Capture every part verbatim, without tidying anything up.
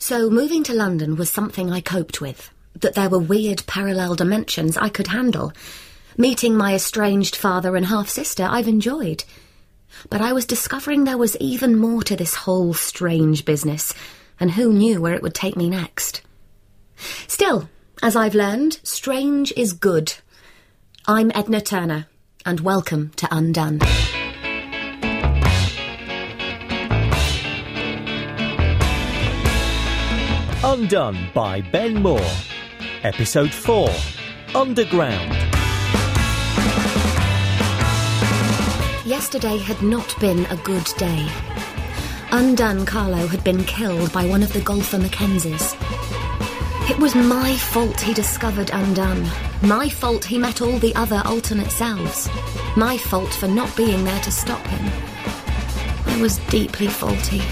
So moving to London was something I coped with. That there were weird parallel dimensions I could handle. Meeting my estranged father and half-sister I've enjoyed. But I was discovering there was even more to this whole strange business, and who knew where it would take me next. Still, as I've learned, strange is good. I'm Edna Turner, and welcome to Undone. Undone by Ben Moore. Episode four, Underground. Yesterday had not been a good day. Undone Carlo had been killed by one of the golfer Mackenzies. It was my fault he discovered Undone. My fault he met all the other alternate selves. My fault for not being there to stop him. I was deeply faulty.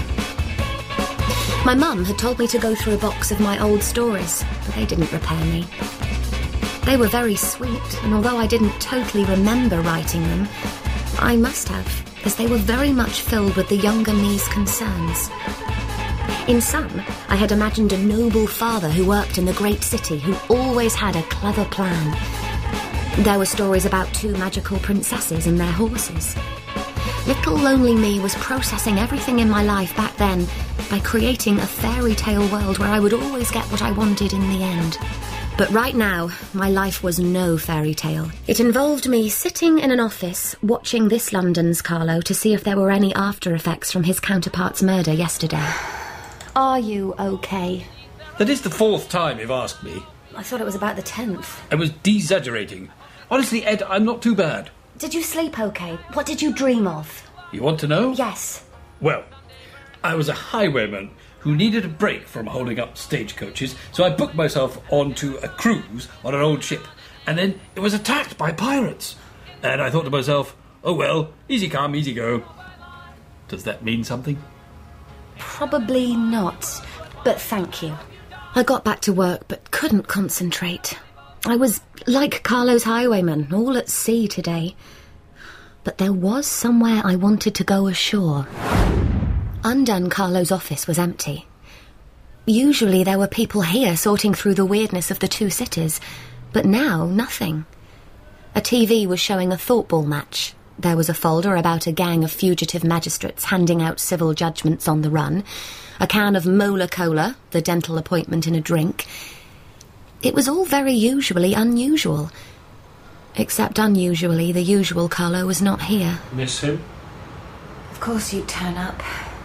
My mum had told me to go through a box of my old stories, but they didn't repair me. They were very sweet, and although I didn't totally remember writing them, I must have, as they were very much filled with the younger me's concerns. In some, I had imagined a noble father who worked in the great city, who always had a clever plan. There were stories about two magical princesses and their horses. Little lonely me was processing everything in my life back then by creating a fairy tale world where I would always get what I wanted in the end. But right now, my life was no fairy tale. It involved me sitting in an office watching this London's Carlo to see if there were any after effects from his counterpart's murder yesterday. Are you okay? That is the fourth time you've asked me. I thought it was about the tenth. I was de-exaggerating. Honestly, Ed, I'm not too bad. Did you sleep okay? What did you dream of? You want to know? Yes. Well, I was a highwayman who needed a break from holding up stagecoaches, so I booked myself onto a cruise on an old ship, and then it was attacked by pirates. And I thought to myself, oh well, easy come, easy go. Does that mean something? Probably not, but thank you. I got back to work, but couldn't concentrate. I was like Carlo's highwayman, all at sea today. But there was somewhere I wanted to go ashore. Undone Carlo's office was empty. Usually there were people here sorting through the weirdness of the two cities, but now nothing. A T V was showing a thoughtball match. There was a folder about a gang of fugitive magistrates handing out civil judgments on the run, a can of Mola Cola, the dental appointment in a drink. It was all very usually unusual. Except unusually, the usual Carlo was not here. Miss him? Of course you'd turn up.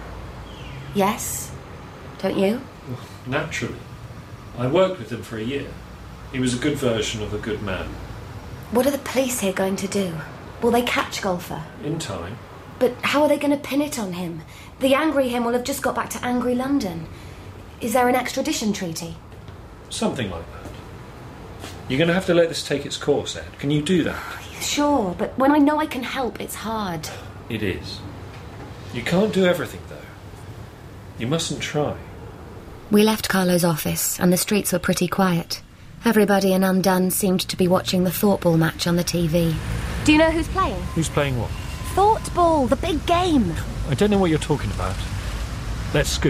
Yes? Don't you? Well, naturally. I worked with him for a year. He was a good version of a good man. What are the police here going to do? Will they catch Golfer? In time. But how are they going to pin it on him? The angry him will have just got back to angry London. Is there an extradition treaty? Something like that. You're going to have to let this take its course, Ed. Can you do that? Sure, but when I know I can help, it's hard. It is. You can't do everything, though. You mustn't try. We left Carlo's office, and the streets were pretty quiet. Everybody in Undone seemed to be watching the Thoughtball match on the T V. Do you know who's playing? Who's playing what? Thoughtball, the big game. I don't know what you're talking about. Let's scoot.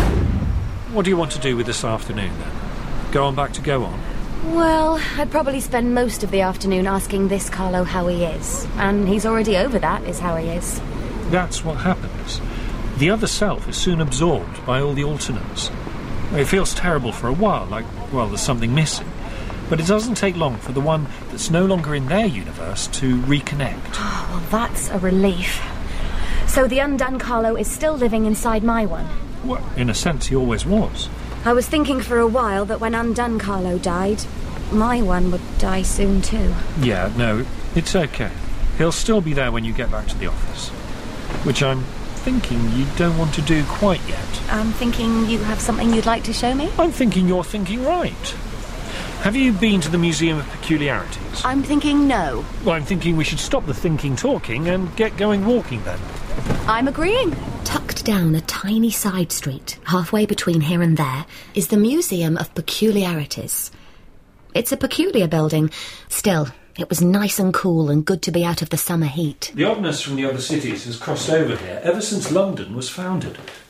What do you want to do with this afternoon, then? Go on back to Go On? Well, I'd probably spend most of the afternoon asking this Carlo how he is. And he's already over that, is how he is. That's what happens. The other self is soon absorbed by all the alternates. It feels terrible for a while, like, well, there's something missing. But it doesn't take long for the one that's no longer in their universe to reconnect. Oh, well, that's a relief. So the Undone Carlo is still living inside my one? Well, in a sense, he always was. I was thinking for a while that when Undone Carlo died, my one would die soon too. Yeah, no, it's okay. He'll still be there when you get back to the office. Which I'm thinking you don't want to do quite yet. I'm thinking you have something you'd like to show me? I'm thinking you're thinking right. Have you been to the Museum of Peculiarities? I'm thinking no. Well, I'm thinking we should stop the thinking talking and get going walking then. I'm agreeing. Tucked down a tiny side street, halfway between here and there, is the Museum of Peculiarities. It's a peculiar building. Still, it was nice and cool and good to be out of the summer heat. The oddness from the other cities has crossed over here ever since London was founded.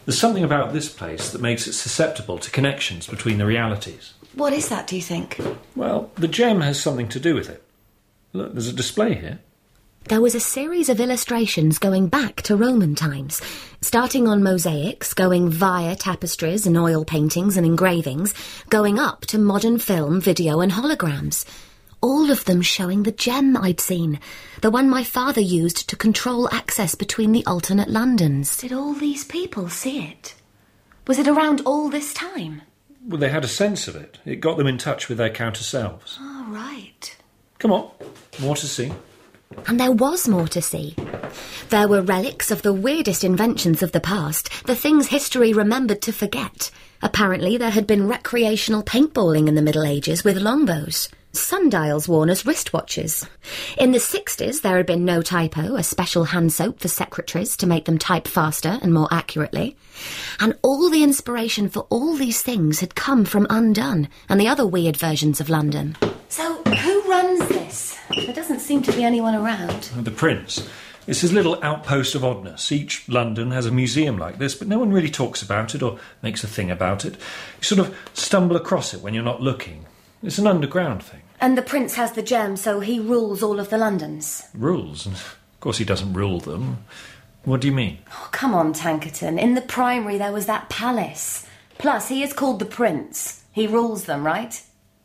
There's something about this place that makes it susceptible to connections between the realities. What is that, do you think? Well, the gem has something to do with it. Look, there's a display here. There was a series of illustrations going back to Roman times, starting on mosaics, going via tapestries and oil paintings and engravings, going up to modern film, video and holograms. All of them showing the gem I'd seen, the one my father used to control access between the alternate Londons. Did all these people see it? Was it around all this time? Well, they had a sense of it. It got them in touch with their counter selves. Oh, right. Come on, more to see. And there was more to see. There were relics of the weirdest inventions of the past, the things history remembered to forget. Apparently there had been recreational paintballing in the Middle Ages with longbows. Sundials worn as wristwatches. In the sixties there had been no typo, a special hand soap for secretaries to make them type faster and more accurately. And all the inspiration for all these things had come from Undone and the other weird versions of London. So, who runs this? There doesn't seem to be anyone around. The Prince. It's his little outpost of oddness. Each London has a museum like this, but no one really talks about it or makes a thing about it. You sort of stumble across it when you're not looking. It's an underground thing. And the Prince has the gem, so he rules all of the Londons. Rules? Of course he doesn't rule them. What do you mean? Oh, come on, Tankerton. In the primary there was that palace. Plus, he is called the Prince. He rules them, right?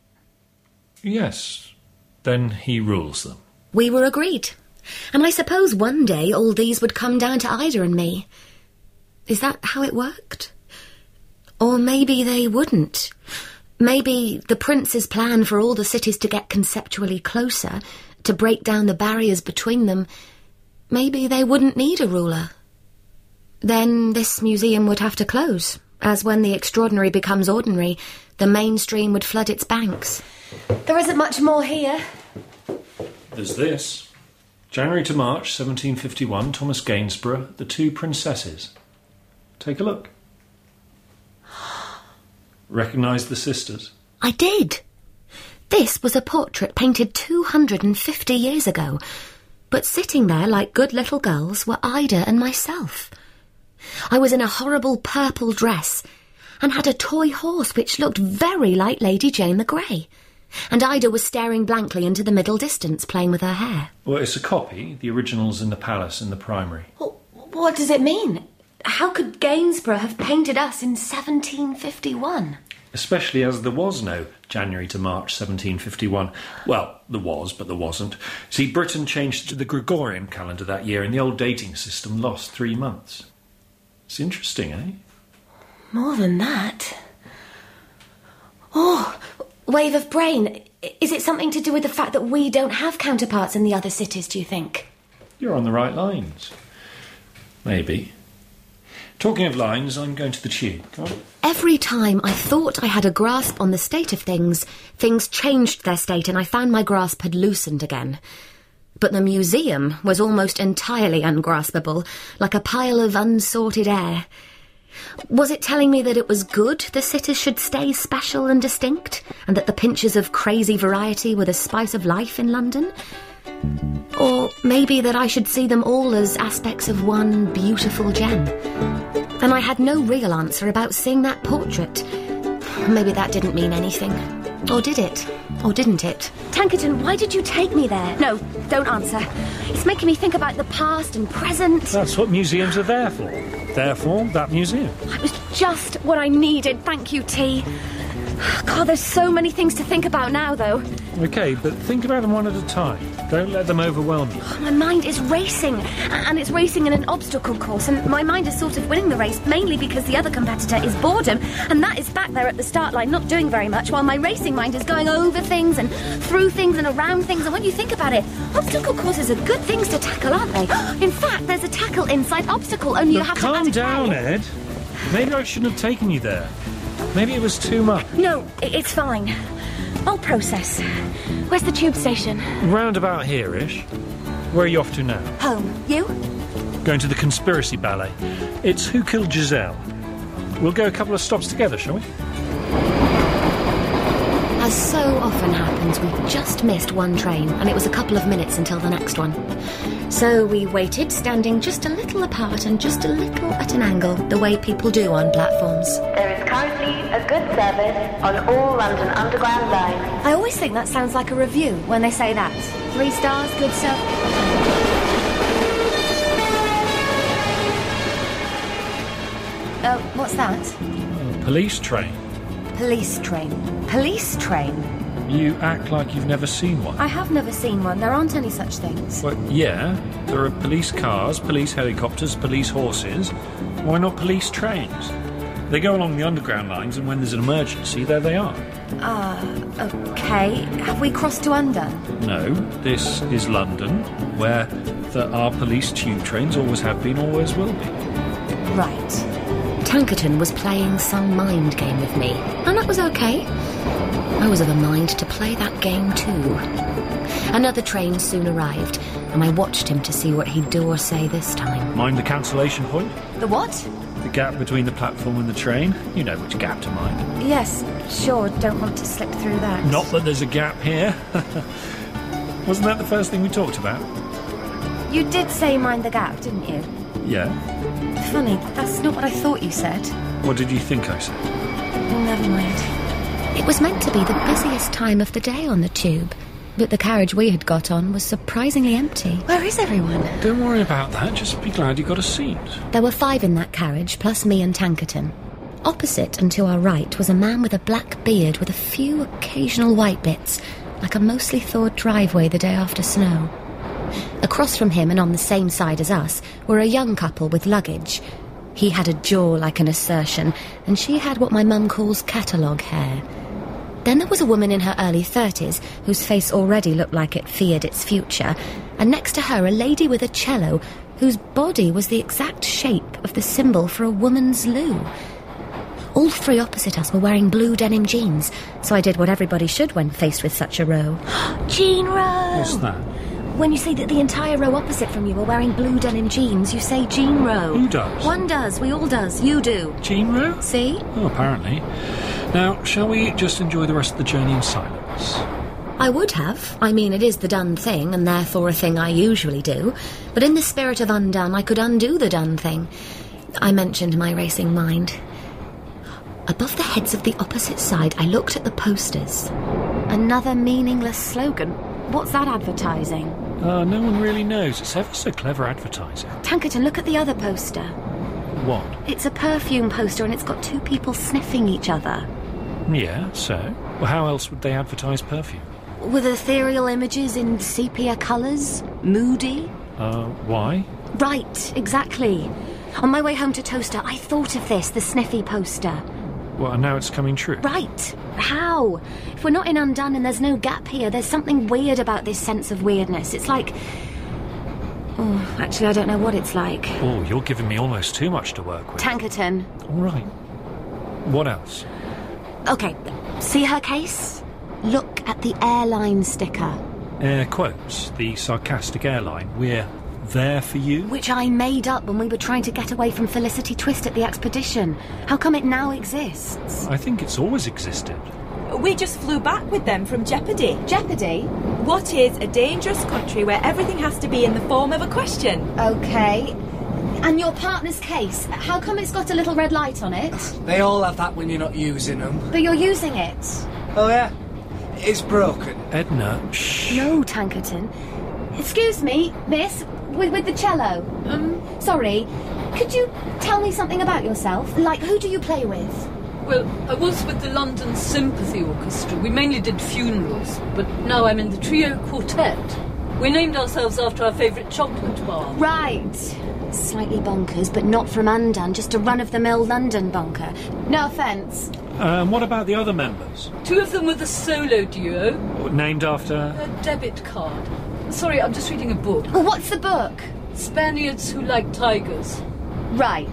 Yes. Then he rules them. We were agreed. And I suppose one day all these would come down to Ida and me. Is that how it worked? Or maybe they wouldn't. Maybe the Prince's plan for all the cities to get conceptually closer, to break down the barriers between them, maybe they wouldn't need a ruler. Then this museum would have to close, as when the extraordinary becomes ordinary, the mainstream would flood its banks. There isn't much more here. There's this. January to March seventeen fifty-one, Thomas Gainsborough, The Two Princesses. Take a look. Recognise the sisters? I did. This was a portrait painted two hundred fifty years ago, but sitting there like good little girls were Ida and myself. I was in a horrible purple dress and had a toy horse which looked very like Lady Jane the Grey, and Ida was staring blankly into the middle distance playing with her hair. Well, it's a copy. The original's in the palace in the primary. Well, what does it mean? How could Gainsborough have painted us in seventeen fifty-one? Especially as there was no January to March seventeen fifty-one. Well, there was, but there wasn't. See, Britain changed to the Gregorian calendar that year and the old dating system lost three months. It's interesting, eh? More than that. Oh, wave of brain. Is it something to do with the fact that we don't have counterparts in the other cities, do you think? You're on the right lines. Maybe. Talking of lines, I'm going to the tube. Come on. Every time I thought I had a grasp on the state of things, things changed their state and I found my grasp had loosened again. But the museum was almost entirely ungraspable, like a pile of unsorted air. Was it telling me that it was good the cities should stay special and distinct, and that the pinches of crazy variety were the spice of life in London? Or maybe that I should see them all as aspects of one beautiful gem? And I had no real answer about seeing that portrait. Maybe that didn't mean anything. Or did it? Or didn't it? Tankerton, why did you take me there? No, don't answer. It's making me think about the past and present. That's what museums are there for. Therefore, that museum. It was just what I needed, thank you, T. God, there's so many things to think about now, though. OK, but think about them one at a time. Don't let them overwhelm you. My mind is racing, and it's racing in an obstacle course, and my mind is sort of winning the race, mainly because the other competitor is boredom, and that is back there at the start line, not doing very much, while my racing mind is going over things and through things and around things, and when you think about it, obstacle courses are good things to tackle, aren't they? In fact, there's a tackle inside obstacle, only Look, you have to... calm down, K. Ed. Maybe I shouldn't have taken you there. Maybe it was too much. No, it's fine. I'll process. Where's the tube station? Round about here-ish. Where are you off to now? Home. You? Going to the Conspiracy Ballet. It's Who Killed Giselle. We'll go a couple of stops together, shall we? As so often happens, we've just missed one train, and it was a couple of minutes until the next one. So we waited, standing just a little apart and just a little at an angle, the way people do on platforms. There is currently a good service on all London Underground lines. I always think that sounds like a review when they say that. Three stars, good service. Oh, what's that? Police train. Police train. Police train? You act like you've never seen one. I have never seen one. There aren't any such things. Well, yeah, there are police cars, police helicopters, police horses. Why not police trains? They go along the underground lines, and when there's an emergency, there they are. Ah, uh, OK. Have we crossed to Undone? No, this is London, where there are police tube trains, always have been, always will be. Right. Tankerton was playing some mind game with me, and that was OK. I was of a mind to play that game too. Another train soon arrived, and I watched him to see what he'd do or say this time. Mind the cancellation point? The what? The gap between the platform and the train. You know which gap to mind. Yes, sure, don't want to slip through that. Not that there's a gap here. Wasn't that the first thing we talked about? You did say mind the gap, didn't you? Yeah. Funny, that's not what I thought you said. What did you think I said? Never mind. It was meant to be the busiest time of the day on the tube, but the carriage we had got on was surprisingly empty. Where is everyone? Don't worry about that, just be glad you got a seat. There were five in that carriage, plus me and Tankerton. Opposite and to our right was a man with a black beard with a few occasional white bits, like a mostly thawed driveway the day after snow. Across from him and on the same side as us were a young couple with luggage. He had a jaw like an assertion, and she had what my mum calls catalogue hair. Then there was a woman in her early thirties, whose face already looked like it feared its future, and next to her a lady with a cello, whose body was the exact shape of the symbol for a woman's loo. All three opposite us were wearing blue denim jeans, so I did what everybody should when faced with such a row. Jean Rowe! What's that? When you say that the entire row opposite from you are wearing blue denim jeans, you say Jean Rowe. Who does? One does, we all does, you do. Jean Rowe? See? Oh, apparently. Now, shall we just enjoy the rest of the journey in silence? I would have. I mean, it is the done thing, and therefore a thing I usually do. But in the spirit of undone, I could undo the done thing. I mentioned my racing mind. Above the heads of the opposite side, I looked at the posters. Another meaningless slogan. What's that advertising? Uh, no one really knows. It's ever so clever advertising. Tankerton, look at the other poster. What? It's a perfume poster, and it's got two people sniffing each other. Yeah, so? Well, how else would they advertise perfume? With ethereal images in sepia colours? Moody? Uh, why? Right, exactly. On my way home to Toaster, I thought of this, the sniffy poster. Well, and now it's coming true. Right. How? If we're not in Undone and there's no gap here, there's something weird about this sense of weirdness. It's like... Oh, actually, I don't know what it's like. Oh, you're giving me almost too much to work with. Tankerton. All right. What else? OK, see her case? Look at the airline sticker. Air quotes, the sarcastic airline. We're there for you? Which I made up when we were trying to get away from Felicity Twist at the expedition. How come it now exists? I think it's always existed. We just flew back with them from Jeopardy. Jeopardy? What is a dangerous country where everything has to be in the form of a question? OK. And your partner's case, how come it's got a little red light on it? They all have that when you're not using them. But you're using it. Oh, yeah? It's broken. Edna, shh. No, Tankerton. Excuse me, miss, with, with the cello. Um, sorry, could you tell me something about yourself? Like, who do you play with? Well, I was with the London Sympathy Orchestra. We mainly did funerals, but now I'm in the trio quartet. We named ourselves after our favourite chocolate bar. Right. Slightly bonkers, but not from Undone, just a run-of-the-mill London bunker. No offence. Um, what about the other members? Two of them were the solo duo. Named after? A debit card. Sorry, I'm just reading a book. Well, what's the book? Spaniards Who Like Tigers. Right.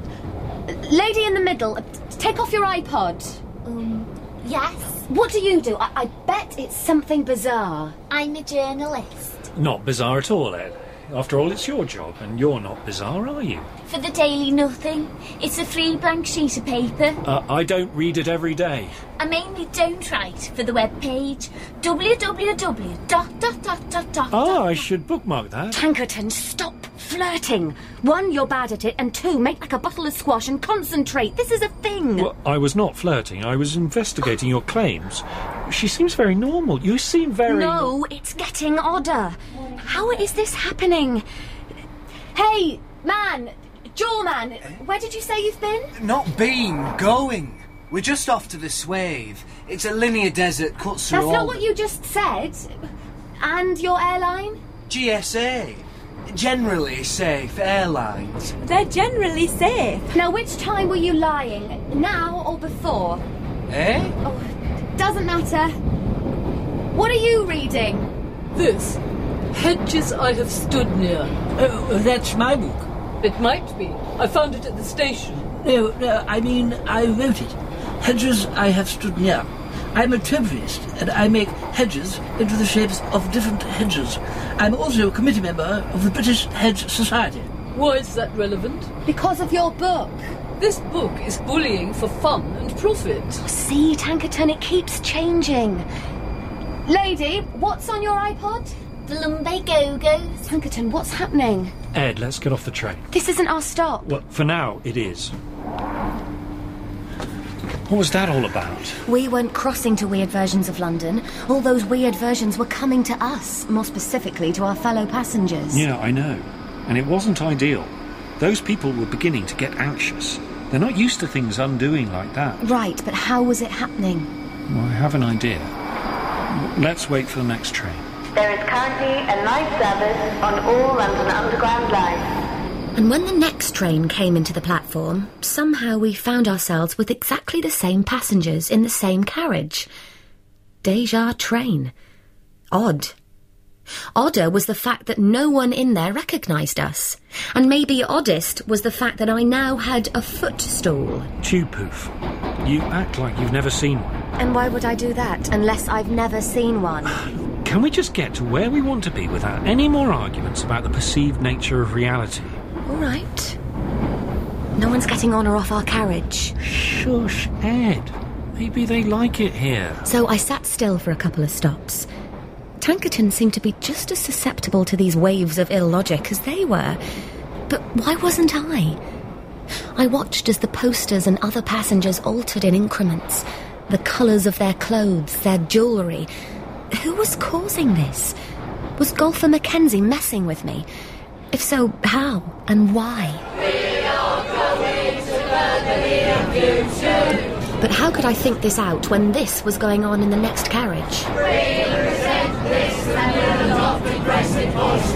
Lady in the middle, take off your iPod. Um, yes? What do you do? I, I bet it's something bizarre. I'm a journalist. Not bizarre at all, Ed. After all, it's your job, and you're not bizarre, are you? For the Daily Nothing. It's a free blank sheet of paper. Uh, I don't read it every day. I mainly don't write for the web page. www dot dot dot dot dot. Ah, I should bookmark that. Tankerton, stop flirting. One, you're bad at it, and two, make like a bottle of squash and concentrate. This is a thing. Well, I was not flirting. I was investigating your claims. She seems very normal. You seem very... No, it's getting odder. How is this happening? Hey, man, Jawman, where did you say you've been? Not been, going. We're just off to the Swathe. It's a linear desert, cuts through That's all... not what you just said. And your airline? G S A. Generally safe airlines. They're generally safe. Now, which time were you lying? Now or before? Eh? Oh, doesn't matter. What are you reading? This. Hedges I have stood near. Oh, that's my book. It might be. I found it at the station. No, no, I mean, I wrote it. Hedges I have stood near. I'm a topiarist, and I make hedges into the shapes of different hedges. I'm also a committee member of the British Hedge Society. Why is that relevant? Because of your book. This book is bullying for fun and profit. See, Tankerton, it keeps changing. Lady, what's on your iPod? The Lumbago-Go's. Tankerton, what's happening? Ed, let's get off the train. This isn't our stop. Well, for now, it is. What was that all about? We weren't crossing to weird versions of London. All those weird versions were coming to us, more specifically to our fellow passengers. Yeah, I know. And it wasn't ideal. Those people were beginning to get anxious. They're not used to things undoing like that. Right, but how was it happening? Well, I have an idea. Let's wait for the next train. There is currently a night service on all London Underground lines. And when the next train came into the platform, somehow we found ourselves with exactly the same passengers in the same carriage. Déjà train. Odd. Odder was the fact that no one in there recognised us. And maybe oddest was the fact that I now had a footstool. Tube-poof. You act like you've never seen one. And why would I do that, unless I've never seen one? Can we just get to where we want to be without any more arguments about the perceived nature of reality? All right. No one's getting on or off our carriage. Shush, Ed. Maybe they like it here. So I sat still for a couple of stops. Tankerton seemed to be just as susceptible to these waves of ill logic as they were. But why wasn't I? I watched as the posters and other passengers altered in increments. The colours of their clothes, their jewellery. Who was causing this? Was Golfer Mackenzie messing with me? If so, how and why? We are going to Burgundy and future. But how could I think this out when this was going on in the next carriage? We resent this and adopt aggressive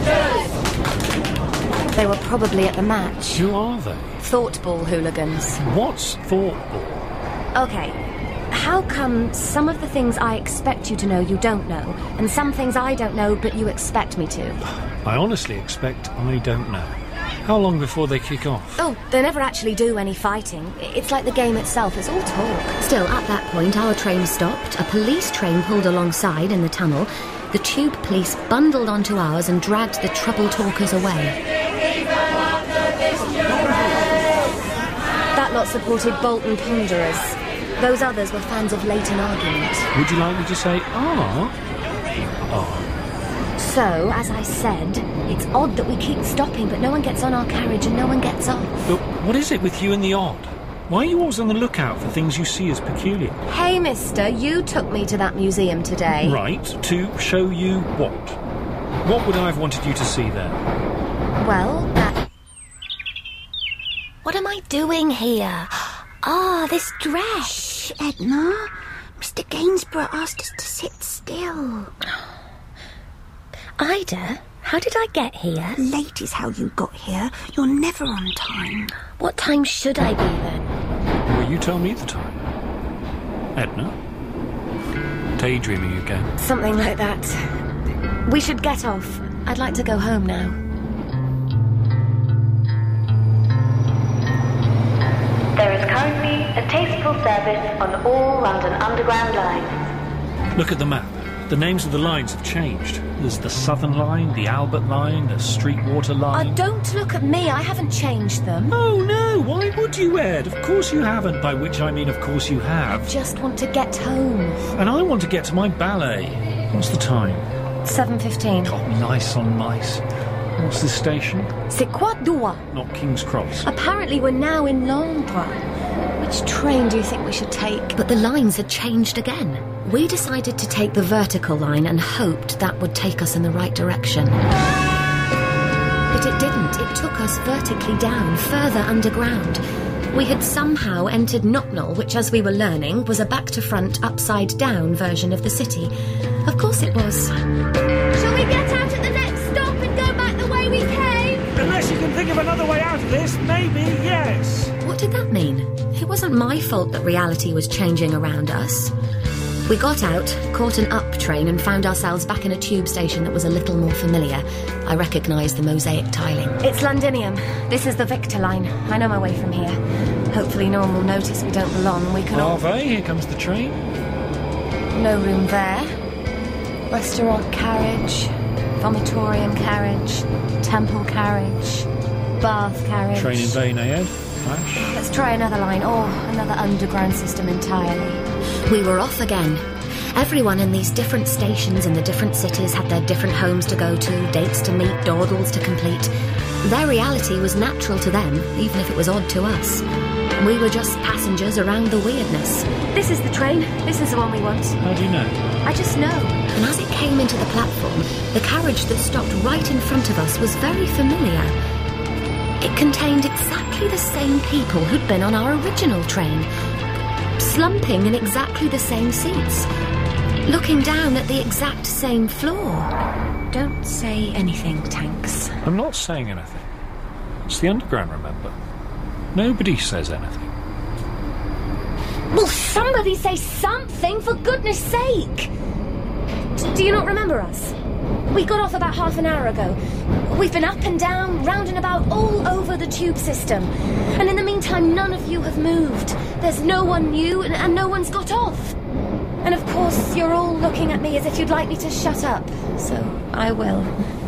postures. They were probably at the match. Who are they? Thoughtball hooligans. What's Thoughtball? Okay. How come some of the things I expect you to know you don't know, and some things I don't know but you expect me to? I honestly expect I don't know. How long before they kick off? Oh, they never actually do any fighting. It's like the game itself, it's all talk. Still, at that point, our train stopped, a police train pulled alongside in the tunnel, the tube police bundled onto ours and dragged the trouble talkers away. That lot supported Bolton Ponderers. Those others were fans of Leighton argument. Would you like me to say, ah? Ah. So, as I said, it's odd that we keep stopping, but no one gets on our carriage and no one gets off. But what is it with you and the odd? Why are you always on the lookout for things you see as peculiar? Hey, mister, you took me to that museum today. Right, to show you what? What would I have wanted you to see there? Well, that... What am I doing here? Ah, this dress. Shh, Edna. Mister Gainsborough asked us to sit still. Ida, how did I get here? Late is how you got here. You're never on time. What time should I be then? Well, you tell me the time. Edna? Daydreaming again? Something like that. We should get off. I'd like to go home now. There is currently a tasteful service on all London Underground lines. Look at the map. The names of the lines have changed. There's the Southern Line, the Albert Line, the Streetwater Line. Uh, don't look at me, I haven't changed them. Oh, no, why would you, Ed? Of course you haven't, by which I mean of course you have. I just want to get home. And I want to get to my ballet. What's the time? seven fifteen. Oh, nice on nice. What's the station? C'est quoi d'où? Not King's Cross. Apparently we're now in Londres. Which train do you think we should take? But the lines had changed again. We decided to take the vertical line and hoped that would take us in the right direction. But it didn't. It took us vertically down, further underground. We had somehow entered Knocknall, which, as we were learning, was a back-to-front, upside-down version of the city. Of course it was. Shall we get out at the next stop and go back the way we came? Unless you can think of another way out of this, maybe, yes. What did that mean? It wasn't my fault that reality was changing around us. We got out, caught an up train and found ourselves back in a tube station that was a little more familiar. I recognised the mosaic tiling. It's Londinium. This is the Victor line. I know my way from here. Hopefully no one will notice we don't belong. We can all... Harvey, here comes the train. No room there. Restaurant carriage, vomitorium carriage, temple carriage, bath carriage. Train in vain, eh, Ed? Flash. Let's try another line, or another underground system entirely. We were off again. Everyone in these different stations in the different cities had their different homes to go to, dates to meet, dawdles to complete. Their reality was natural to them, even if it was odd to us. We were just passengers around the weirdness. This is the train. This is the one we want. How do you know? I just know. And as it came into the platform, the carriage that stopped right in front of us was very familiar. It contained exactly the same people who'd been on our original train, slumping in exactly the same seats, looking down at the exact same floor. Don't say anything, Tanks. I'm not saying anything. It's the Underground, remember? Nobody says anything. Will somebody say something, for goodness sake? D- do you not remember us? We got off about half an hour ago. We've been up and down, round and about, all over the tube system. And in the meantime, none of you have moved. There's no one new, and, and no one's got off. And of course, you're all looking at me as if you'd like me to shut up. So, I will.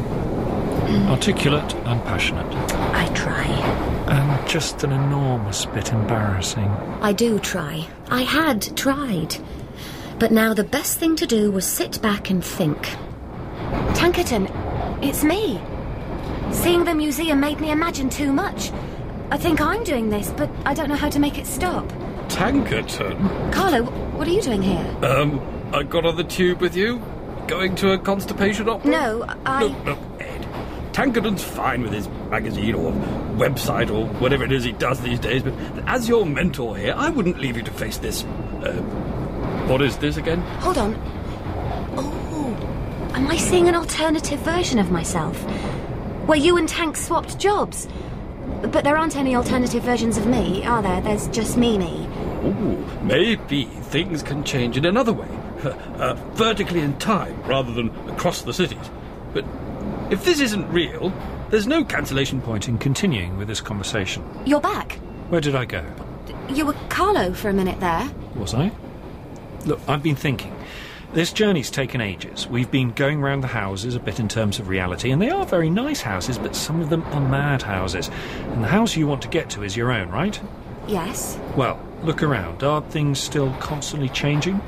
Articulate and passionate. I try. And just an enormous bit embarrassing. I do try. I had tried. But now the best thing to do was sit back and think. Tankerton, it's me. Seeing the museum made me imagine too much. I think I'm doing this, but I don't know how to make it stop. Tankerton? Carlo, what are you doing here? Um, I got on the tube with you? Going to a constipation opera? No, I... Look, look, Ed. Tankerton's fine with his magazine or website or whatever it is he does these days, but as your mentor here, I wouldn't leave you to face this... Uh, what is this again? Hold on. Oh, am I seeing an alternative version of myself? Where you and Tank swapped jobs? But there aren't any alternative versions of me, are there? There's just me, me. Ooh, maybe things can change in another way. Uh, vertically in time, rather than across the cities. But if this isn't real, there's no cancellation point in continuing with this conversation. You're back. Where did I go? You were Carlo for a minute there. Was I? Look, I've been thinking. This journey's taken ages. We've been going round the houses a bit in terms of reality, and they are very nice houses, but some of them are mad houses. And the house you want to get to is your own, right? Yes. Well, look around. Are things still constantly changing?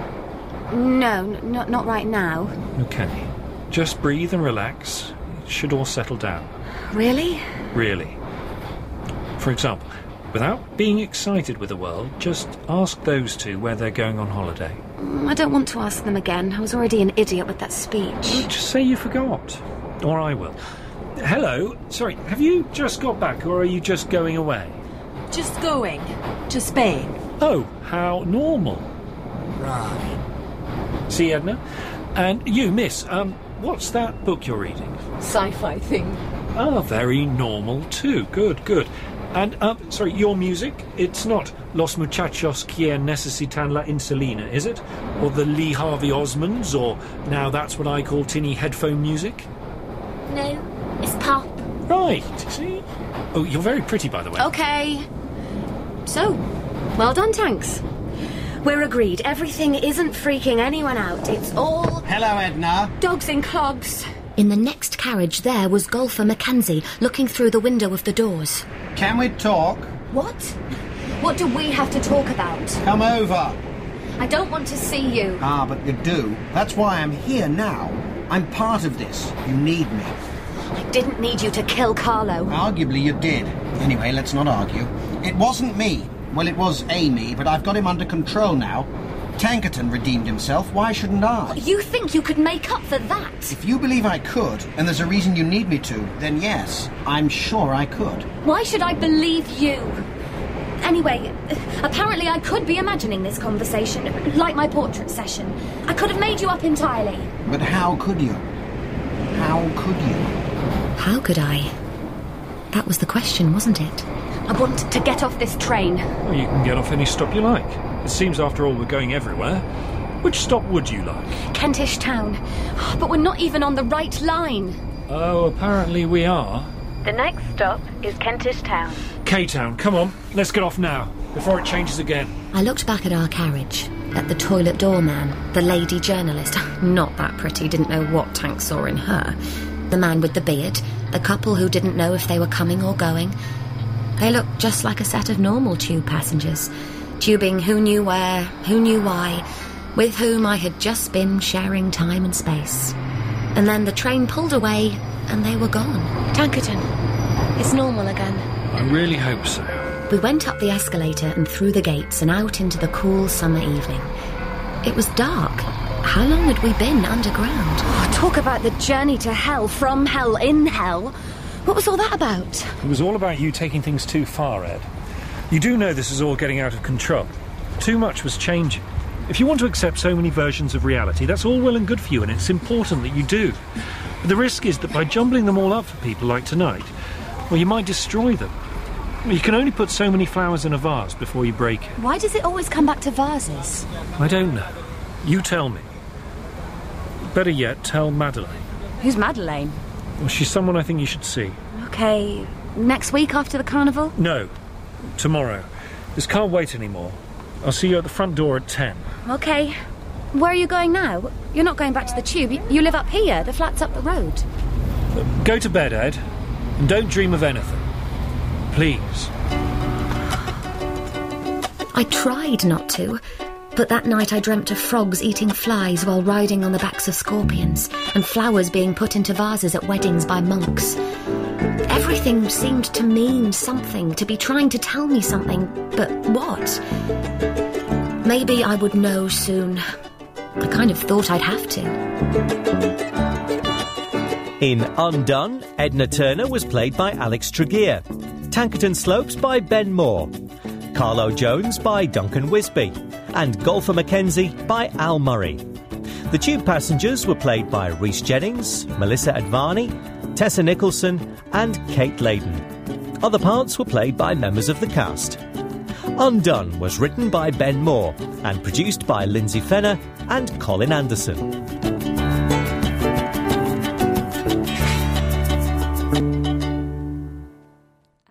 No, n- not not right now. Okay. Just breathe and relax. It should all settle down. Really? Really. For example, without being excited with the world, just ask those two where they're going on holiday. I don't want to ask them again. I was already an idiot with that speech. Just say you forgot. Or I will. Hello. Sorry, have you just got back, or are you just going away? Just going. To Spain. Oh, how normal. Right. See, Edna? And you, miss, um, what's that book you're reading? Sci-fi thing. Ah, very normal too. Good, good. And, um, sorry, your music? It's not Los Muchachos que necesitan la insulina, is it? Or the Lee Harvey Osmonds, or now that's what I call tinny headphone music? No, it's pop. Right, see? Oh, you're very pretty, by the way. Okay. So, well done, Tanks. We're agreed. Everything isn't freaking anyone out. It's all... Hello, Edna. Dogs in clogs. In the next carriage there was Golfer Mackenzie, looking through the window of the doors. Can we talk? What? What do we have to talk about? Come over. I don't want to see you. Ah, but you do. That's why I'm here now. I'm part of this. You need me. I didn't need you to kill Carlo. Arguably you did. Anyway, let's not argue. It wasn't me. Well, it was Amy, but I've got him under control now. Tankerton redeemed himself. Why shouldn't I? You think you could make up for that? If you believe I could, and there's a reason you need me to, then yes, I'm sure I could. Why should I believe you? Anyway, apparently I could be imagining this conversation, like my portrait session. I could have made you up entirely. But how could you? How could you? How could I? That was the question, wasn't it? I want to get off this train. Well, you can get off any stop you like. It seems, after all, we're going everywhere. Which stop would you like? Kentish Town. But we're not even on the right line. Oh, apparently we are. The next stop is Kentish Town. K-Town, come on. Let's get off now, before it changes again. I looked back at our carriage, at the toilet doorman, the lady journalist. Not that pretty, didn't know what Tank saw in her. The man with the beard, the couple who didn't know if they were coming or going. They looked just like a set of normal tube passengers, tubing who knew where, who knew why, with whom I had just been sharing time and space. And then the train pulled away, and they were gone. Tankerton, it's normal again. I really hope so. We went up the escalator and through the gates and out into the cool summer evening. It was dark. How long had we been underground? Oh, talk about the journey to hell, from hell, in hell. What was all that about? It was all about you taking things too far, Ed. You do know this is all getting out of control. Too much was changing. If you want to accept so many versions of reality, that's all well and good for you, and it's important that you do. But the risk is that by jumbling them all up for people like tonight, well, you might destroy them. You can only put so many flowers in a vase before you break it. Why does it always come back to vases? I don't know. You tell me. Better yet, tell Madeleine. Who's Madeleine? Well, she's someone I think you should see. OK, next week after the carnival? No, tomorrow. This can't wait anymore. I'll see you at the front door at ten. OK. Where are you going now? You're not going back to the tube. You live up here. The flat's up the road. Go to bed, Ed. And don't dream of anything. Please. I tried not to, but that night I dreamt of frogs eating flies while riding on the backs of scorpions, and flowers being put into vases at weddings by monks. Everything seemed to mean something, to be trying to tell me something, but what? Maybe I would know soon. I kind of thought I'd have to. In Undone, Edna Turner was played by Alex Tregear, Tankerton Slopes by Ben Moore, Carlo Jones by Duncan Wisby, and Golfer Mackenzie by Al Murray. The tube passengers were played by Rhys Jennings, Melissa Advani, Tessa Nicholson and Kate Layden. Other parts were played by members of the cast. Undone was written by Ben Moore and produced by Lindsay Fenner and Colin Anderson.